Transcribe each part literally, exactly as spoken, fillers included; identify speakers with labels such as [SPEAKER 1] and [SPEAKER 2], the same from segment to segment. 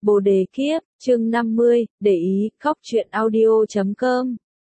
[SPEAKER 1] Bồ đề kiếp, chương năm mươi, để ý, khóc chuyện audio chấm com.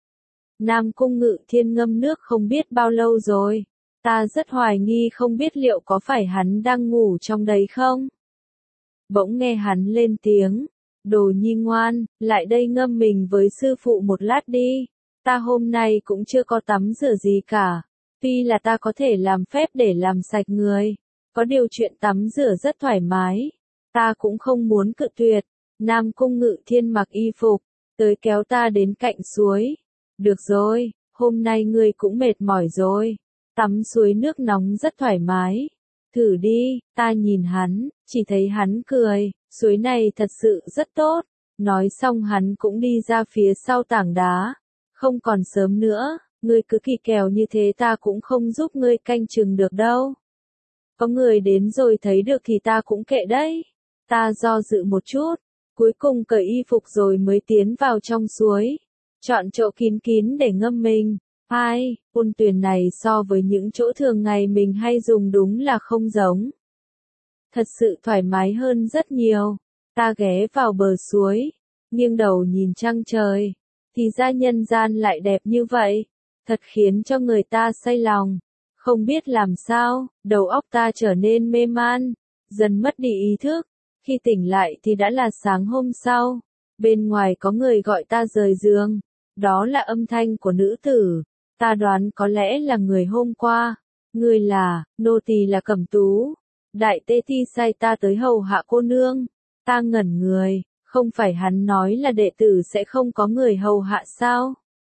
[SPEAKER 1] Nam Cung Ngự Thiên ngâm nước không biết bao lâu rồi. Ta rất hoài nghi không biết liệu có phải hắn đang ngủ trong đấy không? Bỗng nghe hắn lên tiếng. Đồ nhi ngoan, lại đây ngâm mình với sư phụ một lát đi. Ta hôm nay cũng chưa có tắm rửa gì cả. Tuy là ta có thể làm phép để làm sạch người. Có điều chuyện tắm rửa rất thoải mái. Ta cũng không muốn cự tuyệt. Nam Cung Ngự Thiên mặc y phục, tới kéo ta đến cạnh suối. Được rồi, hôm nay ngươi cũng mệt mỏi rồi. Tắm suối nước nóng rất thoải mái. Thử đi, ta nhìn hắn, chỉ thấy hắn cười, suối này thật sự rất tốt. Nói xong hắn cũng đi ra phía sau tảng đá. Không còn sớm nữa, ngươi cứ kỳ kèo như thế ta cũng không giúp ngươi canh chừng được đâu. Có người đến rồi thấy được thì ta cũng kệ đấy. Ta do dự một chút, cuối cùng cởi y phục rồi mới tiến vào trong suối. Chọn chỗ kín kín để ngâm mình. Ai, ôn tuyền này so với những chỗ thường ngày mình hay dùng đúng là không giống. Thật sự thoải mái hơn rất nhiều. Ta ghé vào bờ suối, nghiêng đầu nhìn trăng trời. Thì ra nhân gian lại đẹp như vậy. Thật khiến cho người ta say lòng. Không biết làm sao, đầu óc ta trở nên mê man, dần mất đi ý thức. Khi tỉnh lại thì đã là sáng hôm sau. Bên ngoài có người gọi ta rời giường. Đó là âm thanh của nữ tử. Ta đoán có lẽ là người hôm qua. Người là, nô tỳ là Cẩm Tú. Đại Tê Thi sai ta tới hầu hạ cô nương. Ta ngẩn người, không phải hắn nói là đệ tử sẽ không có người hầu hạ sao?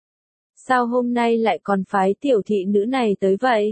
[SPEAKER 1] Sao hôm nay lại còn phái tiểu thị nữ này tới vậy?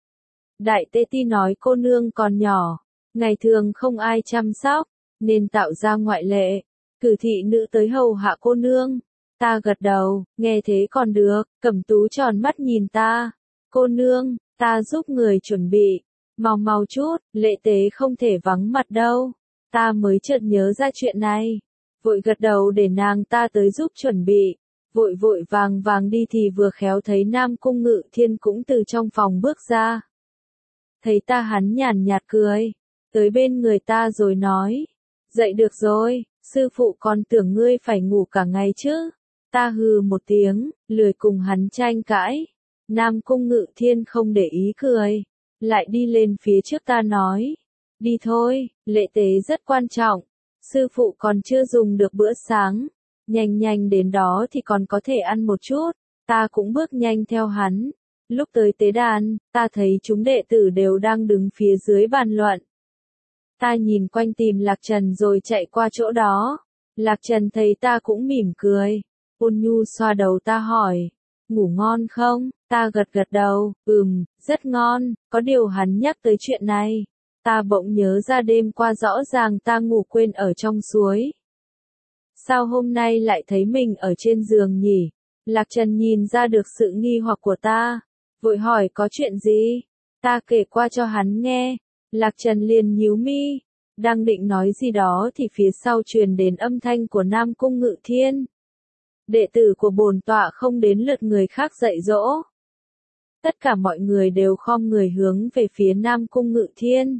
[SPEAKER 1] Đại Tê Ti nói cô nương còn nhỏ, ngày thường không ai chăm sóc, nên tạo ra ngoại lệ, cử thị nữ tới hầu hạ cô nương. Ta gật đầu, nghe thế còn được. Cẩm Tú tròn mắt nhìn ta. Cô nương, ta giúp người chuẩn bị. Mau mau chút, lệ tế không thể vắng mặt đâu. Ta mới chợt nhớ ra chuyện này. Vội gật đầu để nàng ta tới giúp chuẩn bị. Vội vội vàng vàng đi thì vừa khéo thấy Nam Cung Ngự Thiên cũng từ trong phòng bước ra. Thấy ta hắn nhàn nhạt cười. Tới bên người ta rồi nói. Dậy được rồi, sư phụ còn tưởng ngươi phải ngủ cả ngày chứ. Ta hừ một tiếng, lười cùng hắn tranh cãi. Nam Cung Ngự Thiên không để ý cười. Lại đi lên phía trước ta nói. Đi thôi, lễ tế rất quan trọng. Sư phụ còn chưa dùng được bữa sáng. Nhanh nhanh đến đó thì còn có thể ăn một chút. Ta cũng bước nhanh theo hắn. Lúc tới tế đàn, ta thấy chúng đệ tử đều đang đứng phía dưới bàn luận. Ta nhìn quanh tìm Lạc Trần rồi chạy qua chỗ đó. Lạc Trần thấy ta cũng mỉm cười. Ôn nhu xoa đầu ta hỏi. Ngủ ngon không? Ta gật gật đầu. Ừm, rất ngon. Có điều hắn nhắc tới chuyện này. Ta bỗng nhớ ra đêm qua rõ ràng ta ngủ quên ở trong suối. Sao hôm nay lại thấy mình ở trên giường nhỉ? Lạc Trần nhìn ra được sự nghi hoặc của ta. Vội hỏi có chuyện gì? Ta kể qua cho hắn nghe. Lạc Trần liền nhíu mi. Đang định nói gì đó thì phía sau truyền đến âm thanh của Nam Cung Ngự Thiên. Đệ tử của bổn tọa không đến lượt người khác dạy dỗ. Tất cả mọi người đều khom người hướng về phía Nam Cung Ngự Thiên.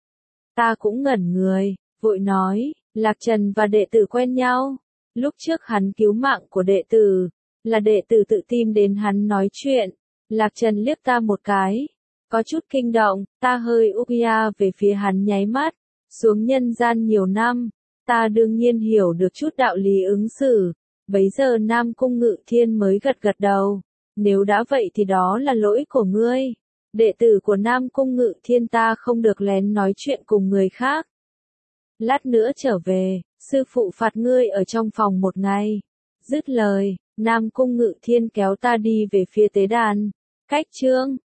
[SPEAKER 1] Ta cũng ngẩn người, vội nói, Lạc Trần và đệ tử quen nhau. Lúc trước hắn cứu mạng của đệ tử, là đệ tử tự tìm đến hắn nói chuyện. Lạc Trần liếc ta một cái, có chút kinh động, ta hơi úc ya về phía hắn nháy mắt. Xuống nhân gian nhiều năm, ta đương nhiên hiểu được chút đạo lý ứng xử. Bấy giờ Nam Cung Ngự Thiên mới gật gật đầu. Nếu đã vậy thì đó là lỗi của ngươi. Đệ tử của Nam Cung Ngự Thiên ta không được lén nói chuyện cùng người khác. Lát nữa trở về, sư phụ phạt ngươi ở trong phòng một ngày. Dứt lời, Nam Cung Ngự Thiên kéo ta đi về phía tế đàn. Cách chương,